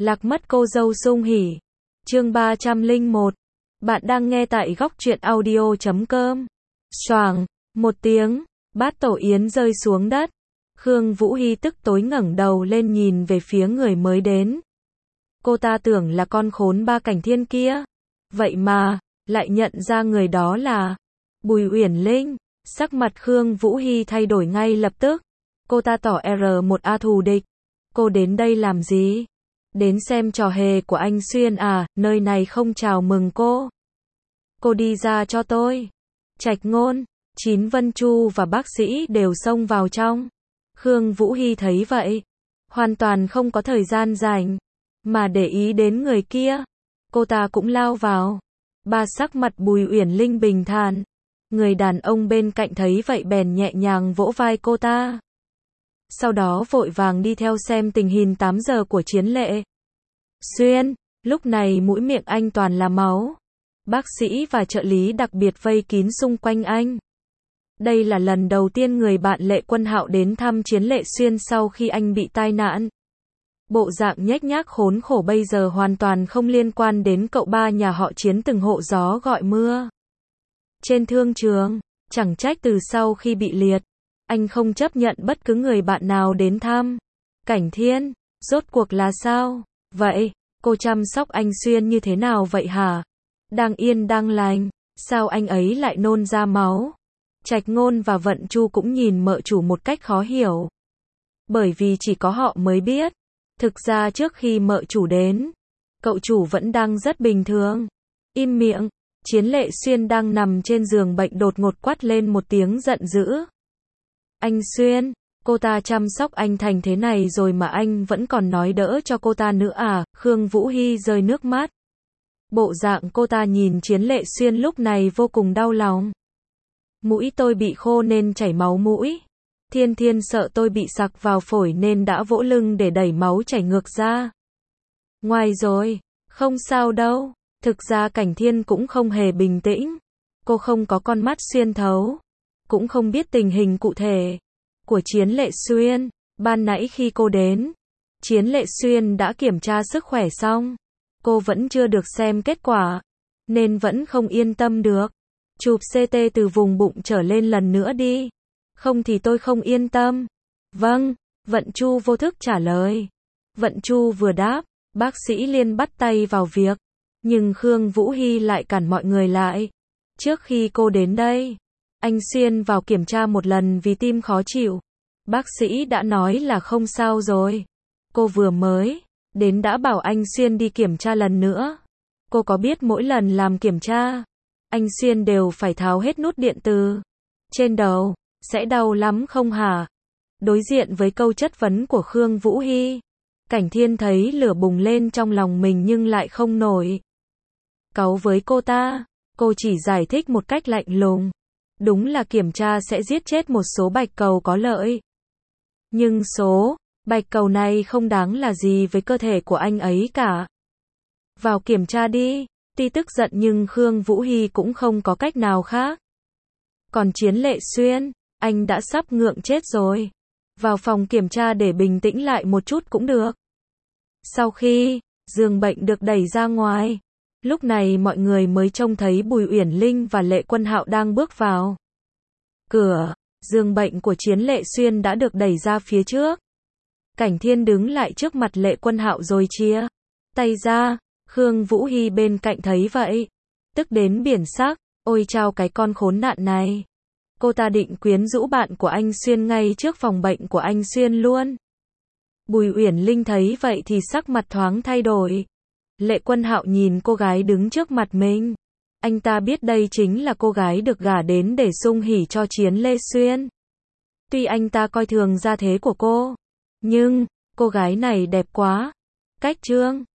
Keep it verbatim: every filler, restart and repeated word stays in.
Lạc mất cô dâu Sung Hỉ. Chương ba trăm lẻ một. Bạn đang nghe tại góc truyện audio chấm com. Choàng, một tiếng, bát tổ yến rơi xuống đất. Khương Vũ Hi tức tối ngẩng đầu lên nhìn về phía người mới đến. Cô ta tưởng là con khốn ba cảnh thiên kia. Vậy mà, lại nhận ra người đó là Bùi Uyển Linh. Sắc mặt Khương Vũ Hi thay đổi ngay lập tức. Cô ta tỏ R một A thù địch. Cô đến đây làm gì? Đến xem trò hề của anh Xuyên à, nơi này không chào mừng cô. Cô đi ra cho tôi. Trạch Ngôn, Chín Vân Chu và bác sĩ đều xông vào trong. Khương Vũ Hi thấy vậy, hoàn toàn không có thời gian rảnh mà để ý đến người kia. Cô ta cũng lao vào. Ba sắc mặt Bùi Uyển Linh bình thản. Người đàn ông bên cạnh thấy vậy bèn nhẹ nhàng vỗ vai cô ta. Sau đó vội vàng đi theo xem tình hình tám giờ của Chiến Lệ Xuyên. Lúc này mũi miệng anh toàn là máu. Bác sĩ và trợ lý đặc biệt vây kín xung quanh anh. Đây là lần đầu tiên người bạn Lệ Quân Hạo đến thăm Chiến Lệ Xuyên sau khi anh bị tai nạn. Bộ dạng nhếch nhác khốn khổ bây giờ hoàn toàn không liên quan đến cậu ba nhà họ Chiến từng hộ gió gọi mưa trên thương trường. Chẳng trách từ sau khi bị liệt, anh không chấp nhận bất cứ người bạn nào đến thăm. Cảnh Thiên, rốt cuộc là sao? Vậy, cô chăm sóc anh Xuyên như thế nào vậy hả? Đang yên đang lành, sao anh ấy lại nôn ra máu? Trạch Ngôn và Vận Chu cũng nhìn mợ chủ một cách khó hiểu. Bởi vì chỉ có họ mới biết. Thực ra trước khi mợ chủ đến, cậu chủ vẫn đang rất bình thường. Im miệng. Chiến Lệ Xuyên đang nằm trên giường bệnh đột ngột quát lên một tiếng giận dữ. Anh Xuyên, cô ta chăm sóc anh thành thế này rồi mà anh vẫn còn nói đỡ cho cô ta nữa à? Khương Vũ Hi rơi nước mắt. Bộ dạng cô ta nhìn Chiến Lệ Xuyên lúc này vô cùng đau lòng. Mũi tôi bị khô nên chảy máu mũi. Thiên Thiên sợ tôi bị sặc vào phổi nên đã vỗ lưng để đẩy máu chảy ngược ra. Ngoài rồi, không sao đâu. Thực ra Cảnh Thiên cũng không hề bình tĩnh. Cô không có con mắt xuyên thấu, cũng không biết tình hình cụ thể của Chiến Lệ Xuyên. Ban nãy khi cô đến, Chiến Lệ Xuyên đã kiểm tra sức khỏe xong. Cô vẫn chưa được xem kết quả, nên vẫn không yên tâm được. Chụp xê tê từ vùng bụng trở lên lần nữa đi. Không thì tôi không yên tâm. Vâng, Vận Chu vô thức trả lời. Vận Chu vừa đáp, bác sĩ liền bắt tay vào việc. Nhưng Khương Vũ Hi lại cản mọi người lại. Trước khi cô đến đây, anh Xuyên vào kiểm tra một lần vì tim khó chịu. Bác sĩ đã nói là không sao rồi. Cô vừa mới đến đã bảo anh Xuyên đi kiểm tra lần nữa. Cô có biết mỗi lần làm kiểm tra, anh Xuyên đều phải tháo hết nút điện từ trên đầu, sẽ đau lắm không hả? Đối diện với câu chất vấn của Khương Vũ Hi, Cảnh Thiên thấy lửa bùng lên trong lòng mình nhưng lại không nổi cáu với cô ta. Cô chỉ giải thích một cách lạnh lùng. Đúng là kiểm tra sẽ giết chết một số bạch cầu có lợi. Nhưng số bạch cầu này không đáng là gì với cơ thể của anh ấy cả. Vào kiểm tra đi. Tuy tức giận nhưng Khương Vũ Hi cũng không có cách nào khác. Còn Chiến Lệ Xuyên, anh đã sắp ngượng chết rồi. Vào phòng kiểm tra để bình tĩnh lại một chút cũng được. Sau khi giường bệnh được đẩy ra ngoài, lúc này mọi người mới trông thấy Bùi Uyển Linh và Lệ Quân Hạo đang bước vào. Cửa giường bệnh của Chiến Lệ Xuyên đã được đẩy ra phía trước. Cảnh Thiên đứng lại trước mặt Lệ Quân Hạo rồi chia tay ra. Khương Vũ Hi bên cạnh thấy vậy, tức đến biển sắc. Ôi chao cái con khốn nạn này. Cô ta định quyến rũ bạn của anh Xuyên ngay trước phòng bệnh của anh Xuyên luôn. Bùi Uyển Linh thấy vậy thì sắc mặt thoáng thay đổi. Lệ Quân Hạo nhìn cô gái đứng trước mặt mình. Anh ta biết đây chính là cô gái được gả đến để sung hỉ cho Chiến Lệ Xuyên. Tuy anh ta coi thường gia thế của cô, nhưng cô gái này đẹp quá. Cách trương